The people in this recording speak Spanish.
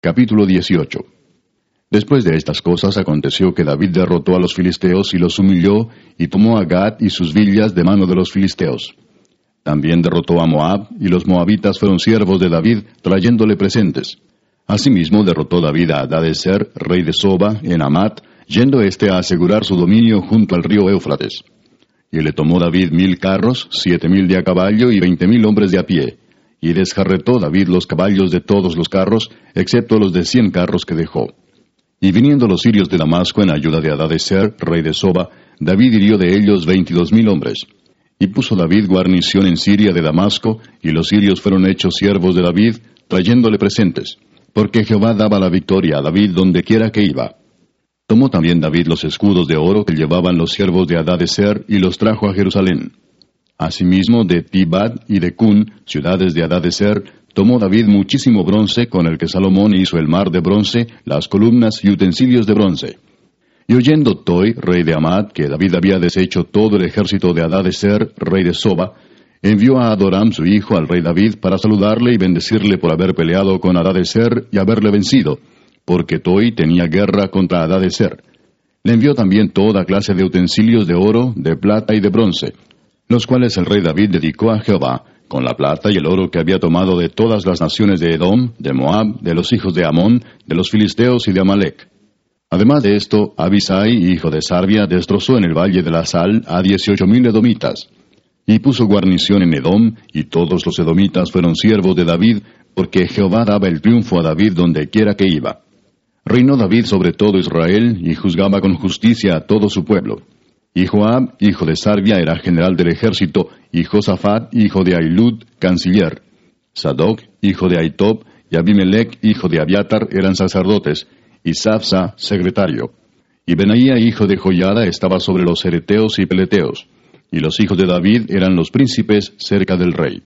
Capítulo 18. Después de estas cosas aconteció que David derrotó a los filisteos y los humilló, y tomó a Gat y sus villas de mano de los filisteos. También derrotó a Moab, y los moabitas fueron siervos de David, trayéndole presentes. Asimismo derrotó David a Hadadezer, rey de Soba, en Amat, yendo éste a asegurar su dominio junto al río Éufrates. Y le tomó David 1000 carros, 7000 de a caballo y 20,000 hombres de a pie. Y desjarretó David los caballos de todos los carros, excepto los de 100 carros que dejó. Y viniendo los sirios de Damasco en ayuda de Hadadezer, rey de Soba, David hirió de ellos 22,000 hombres. Y puso David guarnición en Siria de Damasco, y los sirios fueron hechos siervos de David, trayéndole presentes, porque Jehová daba la victoria a David donde quiera que iba. Tomó también David los escudos de oro que llevaban los siervos de Hadadezer, y los trajo a Jerusalén. Asimismo, de Tibad y de Cun, ciudades de Hadadezer, tomó David muchísimo bronce, con el que Salomón hizo el mar de bronce, las columnas y utensilios de bronce. Y oyendo Toi, rey de Amat, que David había deshecho todo el ejército de Hadadezer, rey de Soba, envió a Adoram su hijo al rey David para saludarle y bendecirle por haber peleado con Hadadezer y haberle vencido, porque Toi tenía guerra contra Hadadezer. Le envió también toda clase de utensilios de oro, de plata y de bronce, los cuales el rey David dedicó a Jehová, con la plata y el oro que había tomado de todas las naciones de Edom, de Moab, de los hijos de Amón, de los filisteos y de Amalec. Además de esto, Abisai, hijo de Sarbia, destrozó en el valle de la Sal a 18,000 edomitas. Y puso guarnición en Edom, y todos los edomitas fueron siervos de David, porque Jehová daba el triunfo a David donde quiera que iba. Reinó David sobre todo Israel, y juzgaba con justicia a todo su pueblo. Y Joab, hijo de Sarbia, era general del ejército, y Josafat, hijo de Ahilud, canciller. Sadoc, hijo de Ahitob, y Abimelech, hijo de Abiatar, eran sacerdotes, y Sapsa, secretario. Y Benaía, hijo de Joiada, estaba sobre los cereteos y peleteos. Y los hijos de David eran los príncipes cerca del rey.